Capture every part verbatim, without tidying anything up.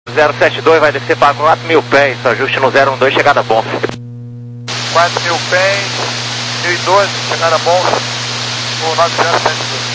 zero sete dois vai descer para quatro mil pés, ajuste no zero um dois, chegada bom. quatro mil pés, mil e doze, chegada bom, o nove zero sete dois.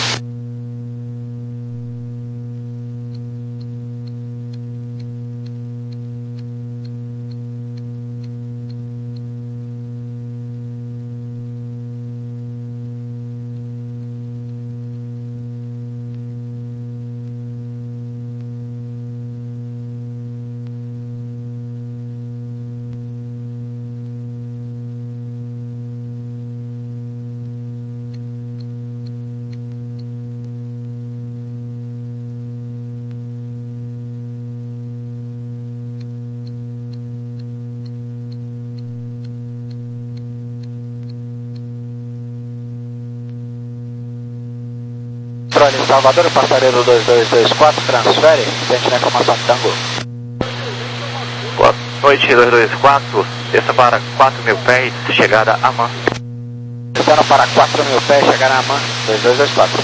Controle Salvador, passageiro dois dois dois quatro, transfere, frente na informação Tango. Boa noite, dois dois quatro, desça para quatro mil pés, chegada a Man. Descendo para quatro mil pés, chegada a Man, dois dois dois quatro.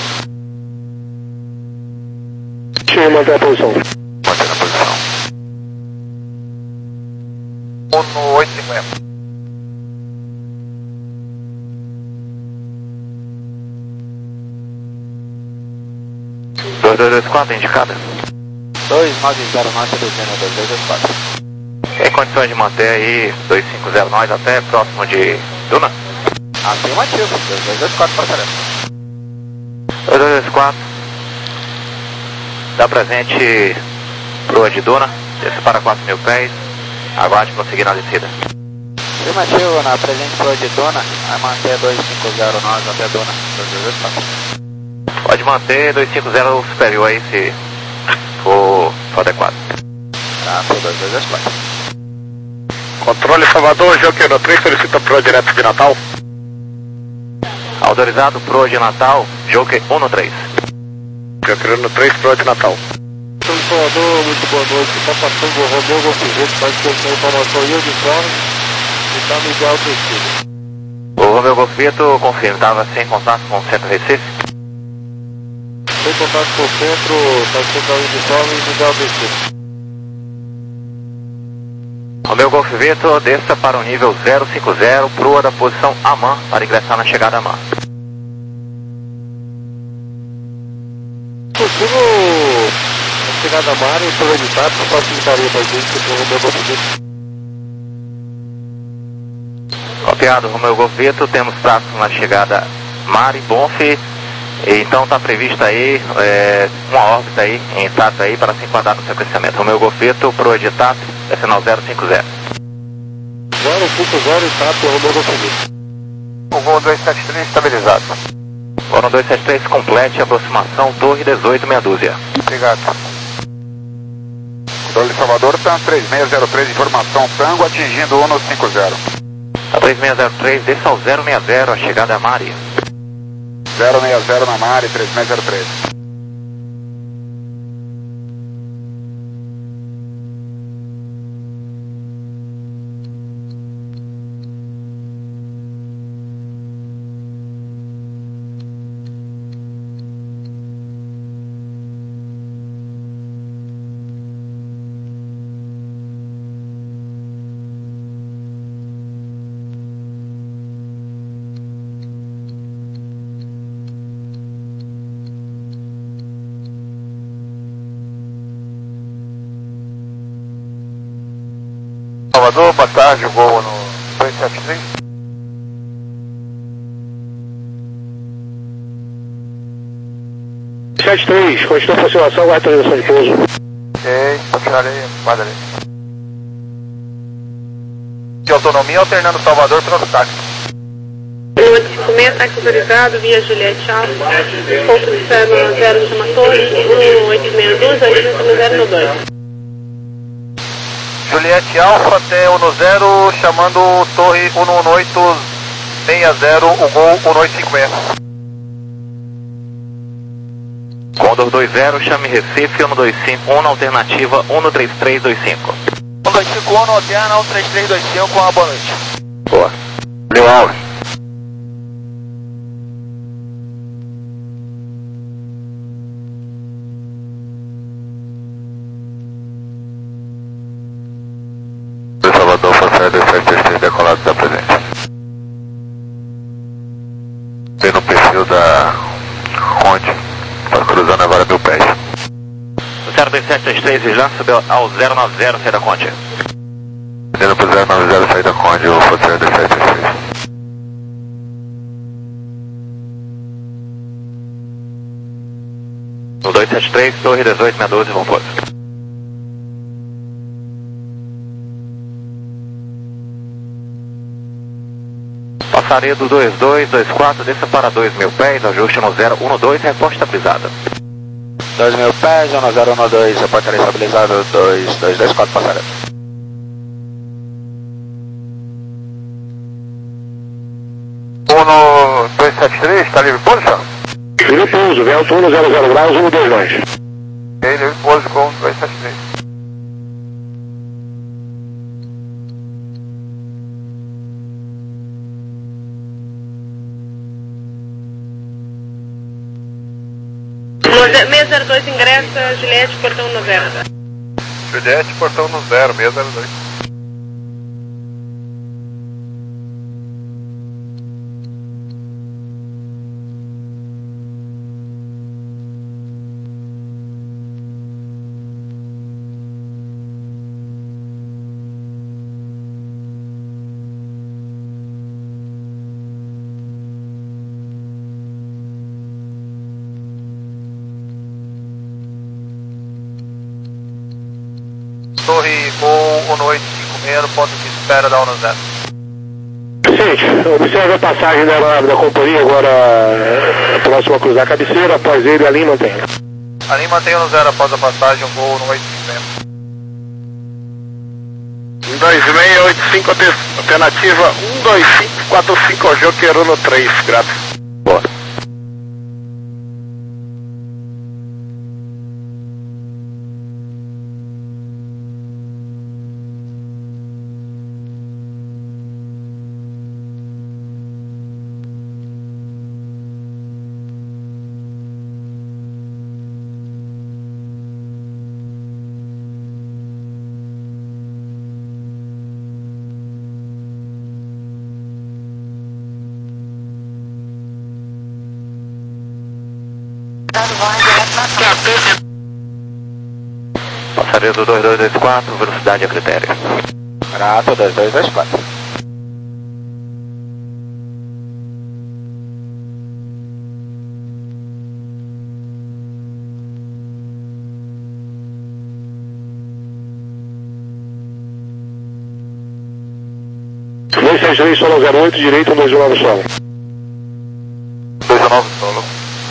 Deixa eu manter a posição. Manter a posição. um no oito cinquenta. dois dois dois quatro, indicada. dois nove zero nove, Luciano, dois dois dois quatro. Em condições de manter aí dois cinco zero nós até próximo de Duna? Afirmativo, dois dois dois quatro, passageiro. dois dois dois quatro, dá presente proa de Duna, desça para quatro mil pés, aguarde prosseguir na descida. Afirmativo, na presente proa de Duna, a manter dois cinco zero nós até Duna, dois dois dois quatro. Pode manter dois cinco zero superior aí se for, for adequado. Tá, dois dois dois quatro. Controle Salvador, Joqueiro três, solicita pro direto de Natal. Autorizado pro de Natal, Joker um no três. Joqueiro três, pro de Natal. Controle Salvador, muito boa noite. Está passando o Romeu Golfizete, está discutindo informação aí de carro e está no ideal descido. O Romeu Golfito, confirma, estava sem contato com o Centro Recife. Sem contato com o centro, está discutindo de carro e no ideal descido. Romeu Golf Vitor, desça para o nível zero cinco zero, proa da posição Aman, para ingressar na chegada Aman. Possível a chegada a mar e pelo editado, que facilitaria para a gente que o Romeu Golf Vitor. Copiado, Romeu Golf Vitor, temos traço na chegada Mari Bonf, então está prevista aí é, uma órbita aí, em status aí, para se enquadrar no sequenciamento. Romeu Golf Vitor, proa de TAP, descendo ao zero cinco zero. zero cinco zero, TAP, Romeu Golf Vitor. O voo dois sete três estabilizado. Fórum dois sete três, complete aproximação, torre dezoito, meia dúzia. Obrigado. Controle Salvador, T A M três seis zero três, informação Tango, atingindo um no cinco zero. A três seis zero três, desça ao zero seis zero, a chegada a Mari. zero seis zero na Mari, três seis zero três. Salvador, boa tarde, voo no dois sete três. sete três, continua a aproximação, vai atualização de pouso. Ok, vou tirar ali, guarda ali. De autonomia, alternando Salvador pelo táxi. oito cinco seis, táxi autorizado, via Juliette Alfa, ponto de zero zero, chama Torre, um oito seis dois, oito zero dois. Juliette Alfa até um no zero, chamando Torre um um oito seis zero, o gol um oito cinco seis. Condor dois zero, chame Recife, um dois cinco um, alternativa um três três dois cinco. um dois cinco um, alterna um três três dois cinco, uma boa noite. Boa. Deu aula. Salvador, Força dois sete três três, decolado da presente. Vem no perfil da Conde, tá cruzando agora mil pés. zero dois sete três três, vigilância, subiu ao zero nove zero, saída Conde. Vindo pro zero nove zero, saída Conde, o Força dois sete três três. No dois sete três, torre dezoito sessenta e dois, vamos pouso. Passaria do dois dois dois quatro, desça para dois mil pés, ajuste no zero um dois, reporte estabilizado. dois mil pés, no zero um dois, reportaria estabilizado, dois dois dois quatro, passaria. um dois sete três, está livre pouso, senhor? Livre pouso, vento um zero zero graus, um dois dois. Ok, livre pouso com um dois sete três. seis zero dois ingressa, Juliette, portão no zero. Juliette, portão no zero, seis zero dois. Torre Gol um oito cinco seis, no ponto de espera da um zero. Gente, observe a passagem da, da companhia agora é, próximo a cruzar a cabeceira, após ele ali mantém. Ali mantém um zero após a passagem, um Gol um oito cinco seis. dois seis oito cinco, alternativa um dois cinco quatro cinco, Joqueiro no três, grato. Boa. Passaria do dois dois dois quatro, velocidade a critério. Grato, dois dois dois quatro. dois sete três, solo zero oito, direito, um dois nove solo. dois nove solo.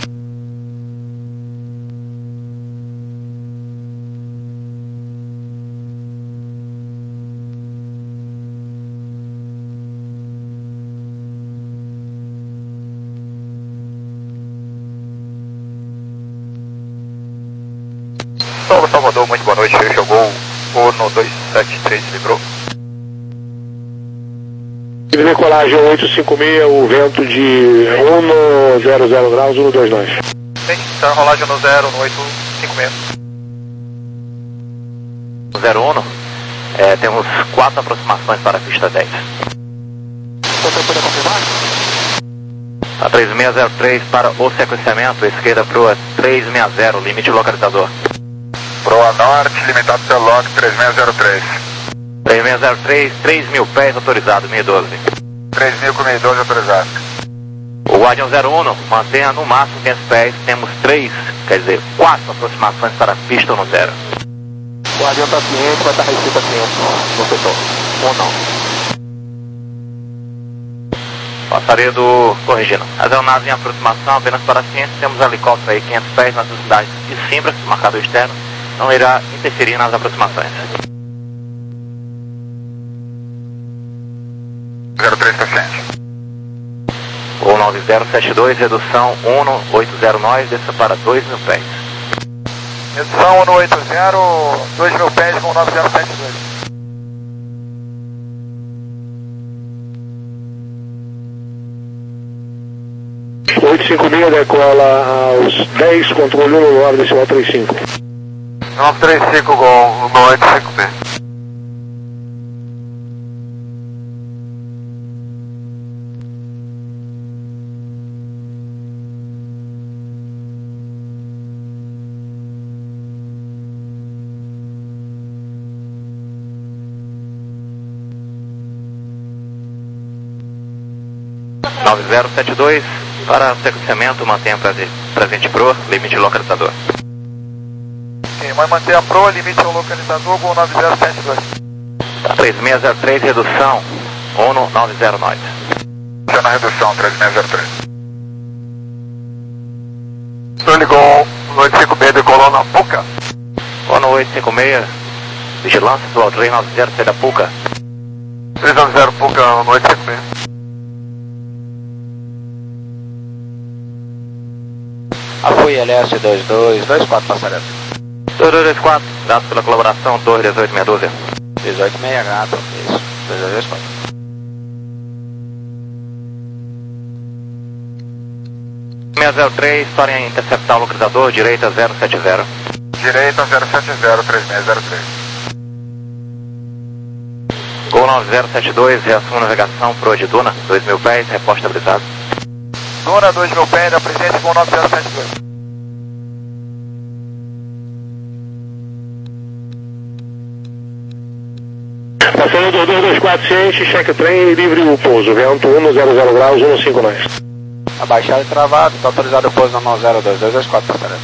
Salve Salvador, muito boa noite, jogou o no dois sete três, livrou. Tive decolagem oito cinco seis, o vento de um zero zero graus, um dois nove. Tem, tá rolagem no zero, no oito cinco seis. zero um, é, temos quatro aproximações para a pista dez. Você pode confirmar? A três seis zero três para o sequenciamento, esquerda proa três seis zero, limite localizador. Proa Norte, limitado pelo log três seis zero três. três seis zero três, três mil pés autorizado, mil e doze. três mil com mil e doze autorizado. O Guardião zero um mantenha no máximo quinhentos pés, temos três, quer dizer, quatro aproximações para a pista no zero. O avião está ciente, vai estar receita ciente no setor. Ou não? Passaria do... corrigindo. As aeronaves em aproximação apenas para a ciência, temos helicóptero aí quinhentos pés nas cidades de Simbra, marcador externo, não irá interferir nas aproximações. zero três paciente. O nove zero sete dois, redução um oito zero nove, desça para dois mil pés. Redução um oito zero, dois mil pés com nove zero sete dois. oito cinco seis, decola aos dez, controle um nove, decimal trinta e cinco. nove três cinco com no oito cinco seis. nove zero sete dois, para sequenciamento, mantenha prese- presente pro, limite localizador. Ok, mas manter a pro, limite ao localizador, Gol nove zero sete dois. Tá, três seis zero três, redução, ONU nove zero nove. Já na redução, três seis zero três. Sully Gol oito cinco seis decolou na Puca. ONU oito cinco seis, vigilância do Aldrey nove zero seis da Puca. três nove zero Puca oito cinco seis. A F U I L S dois dois dois quatro, passarela. dois dois dois quatro, grato pela colaboração, Torre dezoito meia dúzia. dezoito seis, gato, isso. dois dois dois quatro. seis zero três, história em interceptar o localizador, direita zero sete zero. Direita zero sete zero, três seis zero três. Gol nove zero sete dois, reação navegação pro de Duna, dois mil pés, reporte estabilizado. Duna dois mil pés, da presente, Gol nove zero sete dois. Passando do dois dois quatro ciente, cheque trem e livre o pouso. Vento um zero zero graus, um cinco nós. Abaixado e travado, está autorizado o pouso na nove zero dois dois dois quatro, passarela.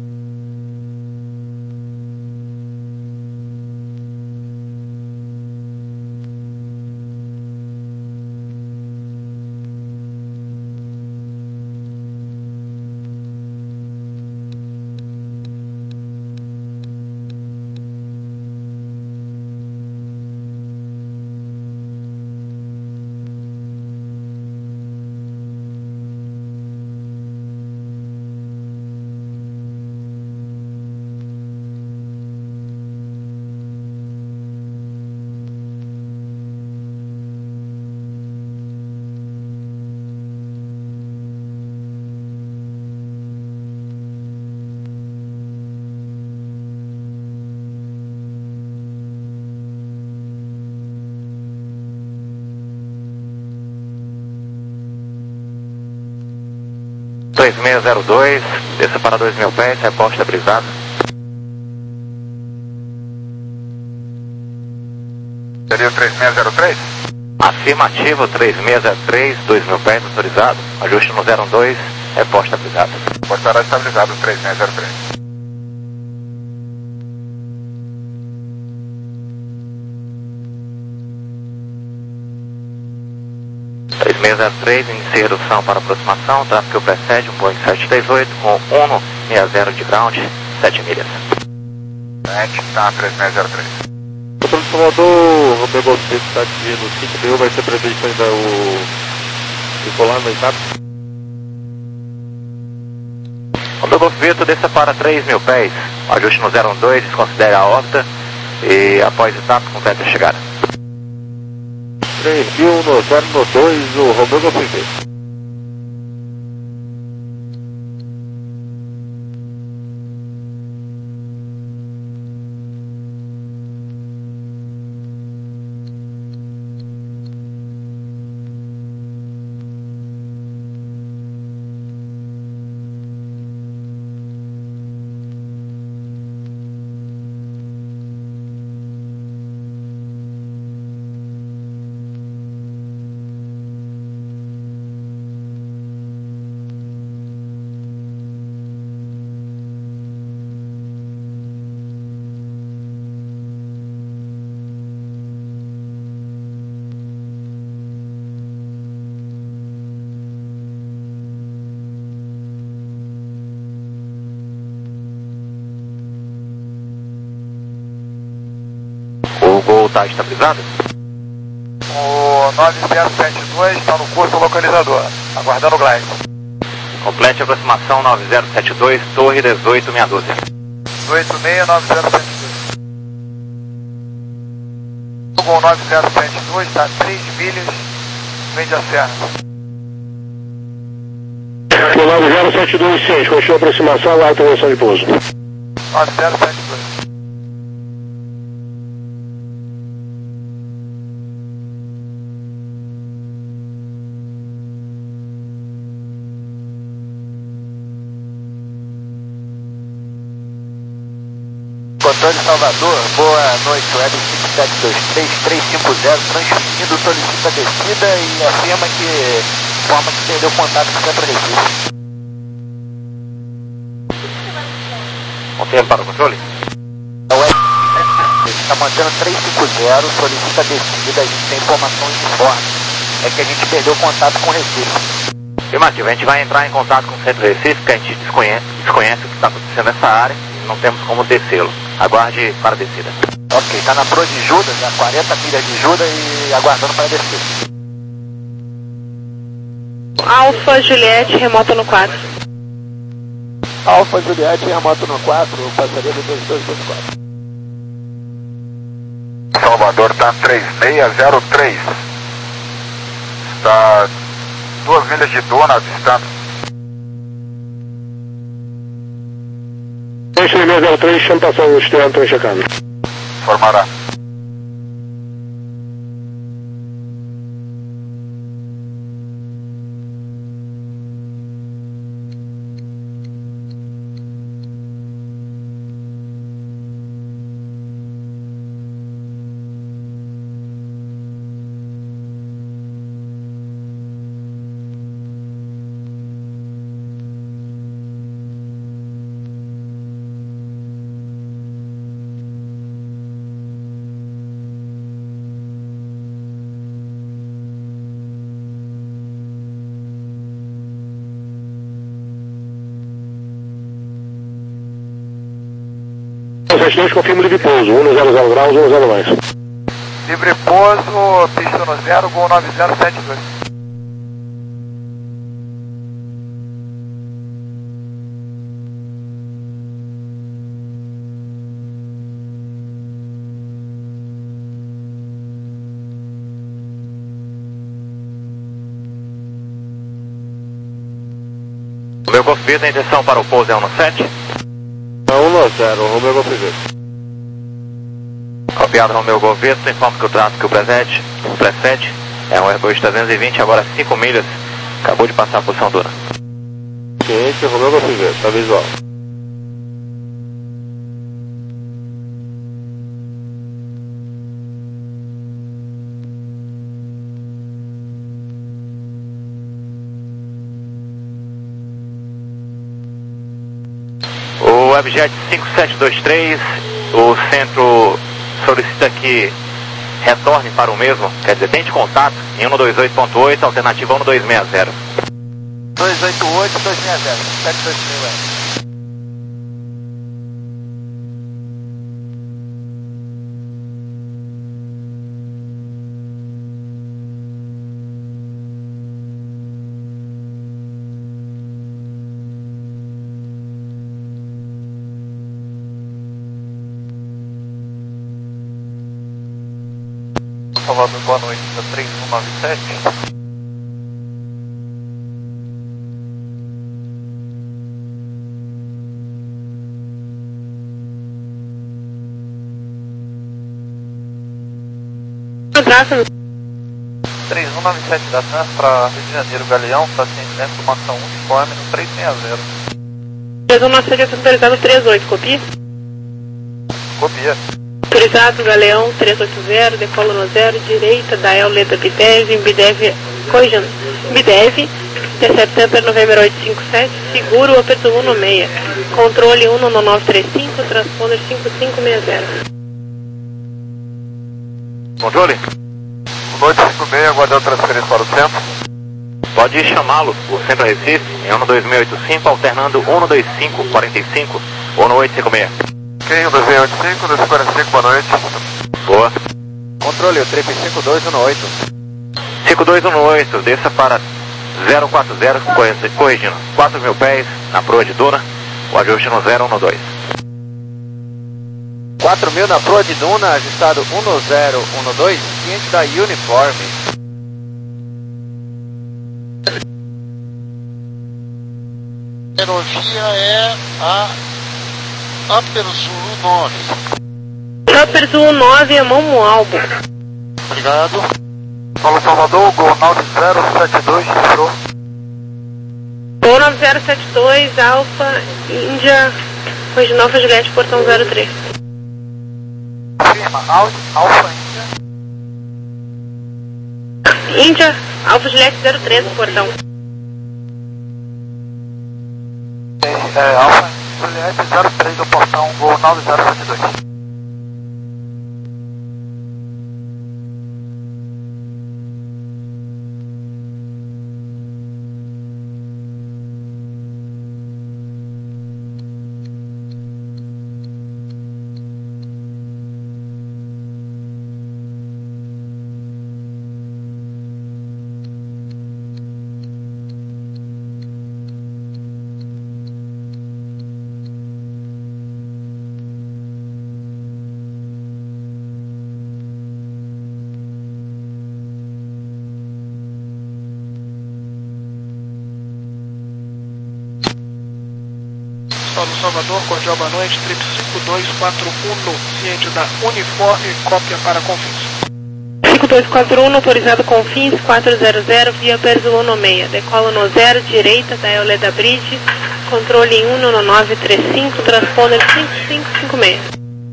três seis zero dois, desça para dois mil pés, reporte estabilizado. Seria o três seis zero três? Afirmativo, três seis zero três, dois mil pés autorizado, ajuste no zero um dois, reporte estabilizado. Estará estabilizado o três seis zero três. três seis zero três, inicia redução para aproximação, tráfego que precede um Boeing sete três oito com ONU sessenta de ground, sete milhas. Sete, tá, três seis zero três. O transformador Romeo Golf Victor está dizendo cinco mil, vai ser previsto ainda o decolar na etapa? Romeo Golf Victor, desça para três mil pés, ajuste no zero um dois, desconsidere a órbita e após etapa completa a chegada. três mil no zero no dois, o Romeo Golf Victor. O Gol está estabilizado? O nove zero sete dois está no curso localizador, aguardando o glide. Complete a aproximação nove zero sete dois, Torre dezoito meia dúzia. oito seis nove zero sete dois. O Gol nove zero sete dois está a três milhas, vende a serra. O nove zero sete dois, ciente, continua a aproximação, aguarda a autorização de pouso. nove zero sete dois. Controle Salvador, boa noite, Web cinco sete dois três três cinco zero, transmitindo, solicita descida e afirma que informa que perdeu contato com o Centro Recife. Confirma para o controle. Está mantendo três cinco zero, solicita a descida, a gente tem informação uniforme. É que a gente perdeu contato com o Recife. Afirmativo, a gente vai entrar em contato com o Centro Recife, porque a gente desconhece, desconhece o que está acontecendo nessa área e não temos como descê-lo. Aguarde para a descida. Ok, está na Pro de Judas, a quarenta milhas de Judas e aguardando para descer. Alfa Juliette, remoto no quatro. Alfa Juliette, remoto no quatro, passaria do dois dois dois quatro. Salvador está três seis zero três. Está duas milhas de Dona distante. três seis zero três, chama passar o Estevam checando. Formará. sete dois, confirma livre pouso, um zero zero graus, um zero mais. Livre pouso, pista no zero, gol nove zero sete dois. O meu Golf Verde, a intenção para o pouso é um no sete. um zero, Romeu Golf Verde. Copiado Romeu Golf Verde, informa que o trato que o presente, o precede é um Airbus trezentos e vinte, agora cinco milhas, acabou de passar a posição dura. Ciente, Romeu Golf Verde, está visual. O Webjet cinco sete dois três, o centro solicita que retorne para o mesmo, quer dizer, tente contato em cento e vinte e oito ponto oito, alternativa cento e duzentos e sessenta. dois oito oito, dois seis zero, sete dois três. Salvador, boa noite, da três um nove sete. três um nove sete da Trans para Rio de Janeiro, Galeão, paciente dentro de uma ação uniforme no três seis zero. três um nove sete autorizado trinta e oito, copia? Copia. Autorizado, Galeão trezentos e oitenta, decola no zero, direita, Dael, letra Bidev, Bidev, corrigindo, Bidev, intercept Tamper, November oito cinco sete, seguro, aperto um no seis, controle um no nove três cinco, transponder cinco cinco seis zero. Controle? Noite cinco seis, aguardando transferência para o centro. Pode chamá-lo, o Centro Recife, em um dois seis oito cinco, alternando um dois cinco quatro cinco ou no oito cinco seis. Ok, um dois seis oito cinco, dois quarenta e cinco, boa noite. Boa. Controle, o trip cinco dois um oito. cinco dois um oito, desça para zero quatro zero, corrigindo quatro mil pés na proa de Duna, o ajuste no zero um dois. quatro mil na proa de Duna, ajustado um zero um dois, ciente da Uniforme. A aerovia é a Upper Zulu nove. Upper Zulu nove, é mão albo. Obrigado. Paulo Salvador, Gol nove zero sete dois, cifrou. Gol nove zero sete dois, Alfa, Índia, Original Alfa Juliette, portão zero três. Firma, Alfa Índia. Índia, Alfa Juliette zero três, portão. É, Alfa Juliette zero três do portão, gol nove zero sete dois. Paulo Salvador, cordial boa noite, trip cinco dois quatro um, ciente da uniforme, cópia para Confins. cinco dois quatro um, autorizado Confins, quatro zero zero, via Perso um seis, decola no zero, direita da Euleda Bridge, controle em um nove nove três cinco, transponder cinco cinco cinco seis.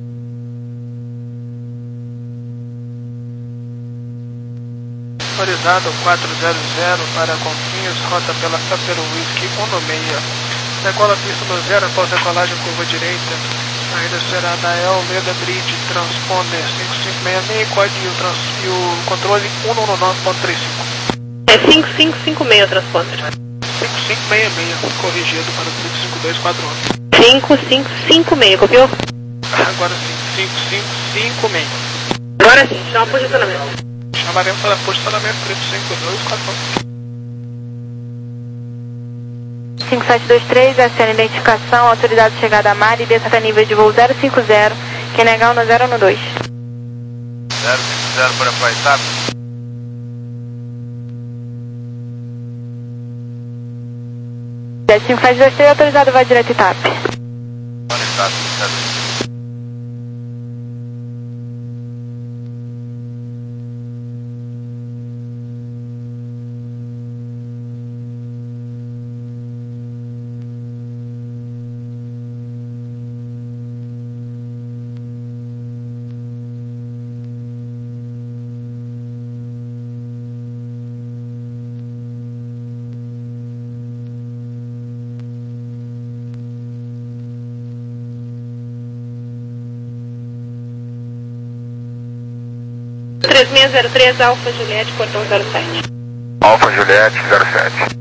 Autorizado quatro zero zero para Confins, rota pela Upper Whisky um seis. Decola pista no zero após decolagem curva direita. Saída será da Euleda Bridge, transponder cinco cinco seis seis, código e o, trans, e o controle um nove nove ponto trinta e cinco. É cinco cinco cinco seis o transponder. cinco cinco seis seis, corrigido para o trip cinco dois quatro um. cinco cinco cinco seis, copiou? Agora sim, cinco cinco cinco seis. Agora sim, chama posicionamento. Chamaremos para posicionamento trip cinco dois quatro um. cinco sete dois três, aciona identificação, autoridade de chegada a mar e desça até nível de voo zero cinco zero, quem negar no zero no dois. zero cinco zero para Paitap. sete cinco sete dois três, autorizado vai direto Itap. Conectado, certo. três seis zero três, Alfa Juliette, portão zero sete. Alfa Juliette zero sete.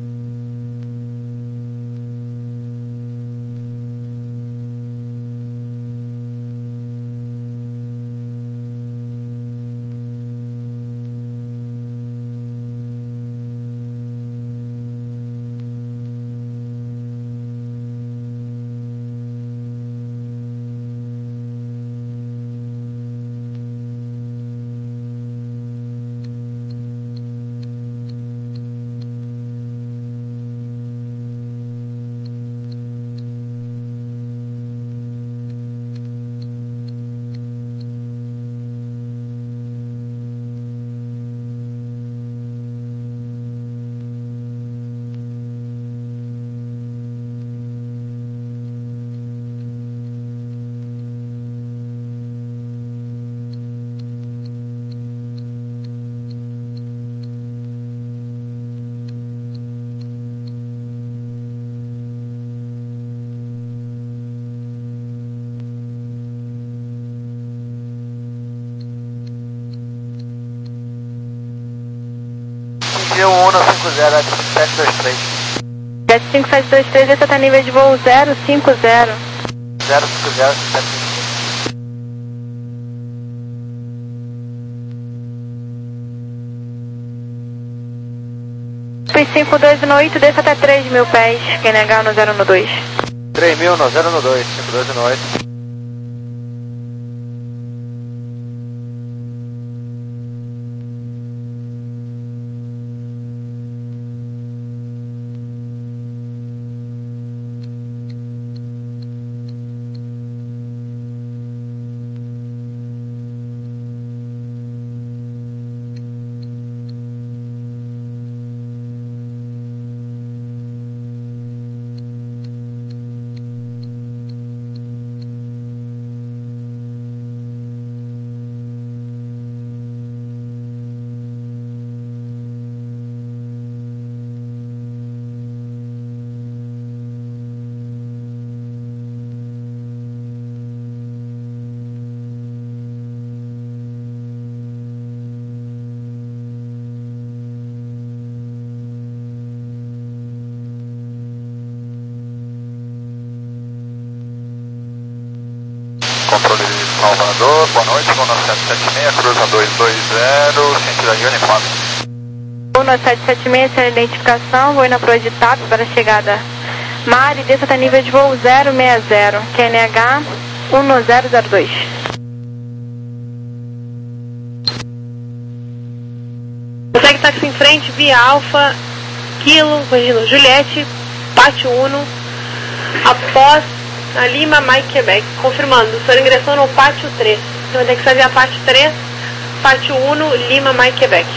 um nove cinco zero, sete dois três. sete cinco sete dois três, desça até nível de voo zero cinco zero. zero cinco zero, sete cinco. cinco dois no oito, desça até três mil pés, quem negar no zero no dois. três mil no zero no dois, cinco dois no oito. Salvador, boa noite, Luna sete sete seis, cruza dois dois zero, sentido aí, uniforme. Luna sete sete seis, sem identificação, vou na proa de T A P para a chegada Mari, desça até nível de voo zero seis zero, Q N H um zero zero dois. Consegue táxi em frente, via Alfa, Kilo, corrigindo, Juliette, Pátio Uno, após a Lima, Mike, Quebec. Confirmando, o senhor ingressou no Pátio três. Você vai ter que fazer a Pátio três, Pátio Uno, Lima, Mike, Quebec.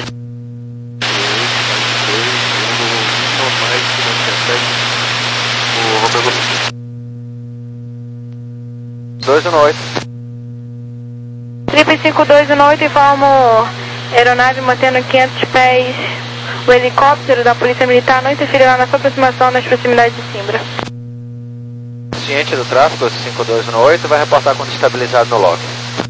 dois um oito. Triple cinco dois um oito, informo aeronave mantendo quinhentos pés. O helicóptero da Polícia Militar não interferirá na sua aproximação nas proximidades de Simbra. Ciente do tráfego, cinco dois um oito, vai reportar quando estabilizado no log.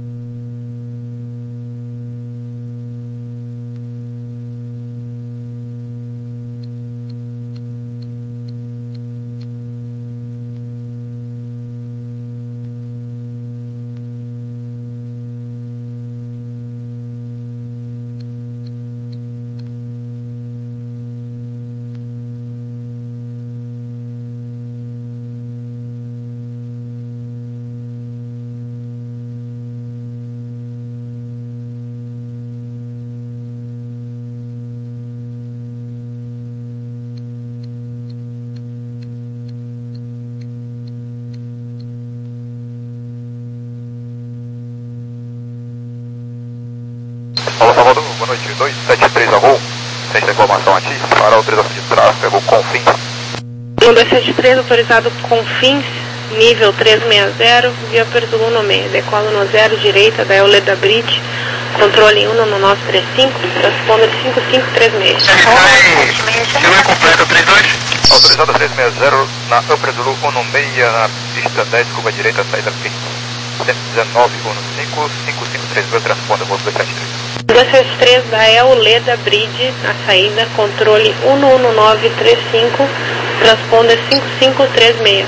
Alô, Salvador, boa noite, dois sete três a gol, sexta informação aqui, para autorização de tráfego, Confins. um dois sete três, autorizado Confins, nível três seis zero, via Pertulu no meio, decola no zero, direita, da Euleda Bridge, controle um no nove três cinco, transponder cinco cinco três seis. Chegou completo, três dois. Autorizado três seis zero, na Pertulu um no meio, na pista dez, curva direita, saída cento e dezenove, um no cinco, cinco cinco três dois, transponder, voo dois sete três. dois sete três da Euleda Bridge, a saída, controle um um nove três cinco, transponder cinco cinco três seis.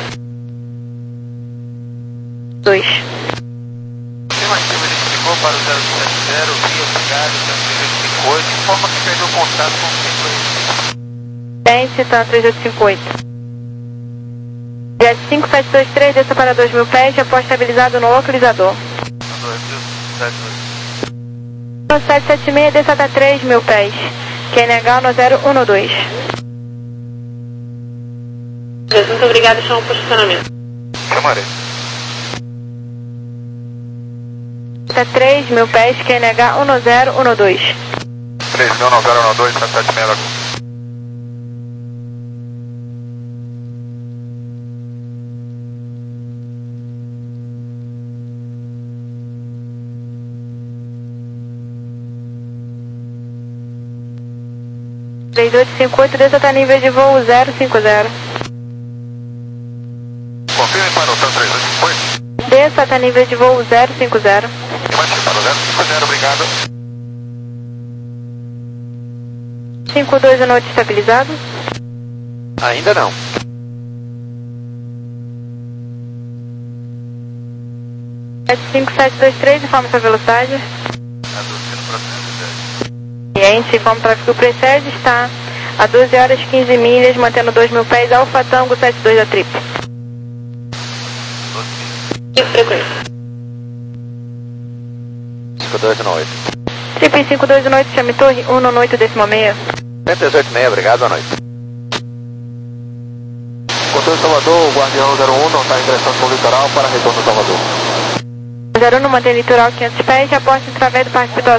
dois. Estimativa identificou para o zero sete zero, via Cigalho, três oito cinco oito, informa que perdeu contato com o cinco. Pense, tá, três oito cinco oito. Jet cinco sete dois três, desça para dois mil pés, após estabilizado no localizador. sete sete seis, desça até três mil pés. Q N H um zero um dois. Muito obrigado, chama o posicionamento. Chamarei. Até três mil pés, Q N H um zero um dois. três mil um zero um dois, sete sete seis. três oito cinco oito, desça até nível de voo zero cinco zero. Confirme para o três oito cinco oito. Desça até nível de voo zero cinco zero. Mantive para o zero cinco zero, obrigado. cinco dois um oito estabilizado. Ainda não. sete cinco sete dois três, informa sua velocidade. Reduzindo para Ciente, informa o tráfego precede, está a doze horas quinze milhas, mantendo dois mil pés, Alfa Tango sete dois da Trip. Frequência. cinco dois um oito. Trip cinco dois um oito, chame torre um no oito décimo seis. cento e dezoito seis, obrigado, boa noite. Controle Salvador, o Guardião zero um não está ingressando no litoral para retorno Salvador. zero um mantém litoral quinhentos pés, aposta através do Parque Pituaçu.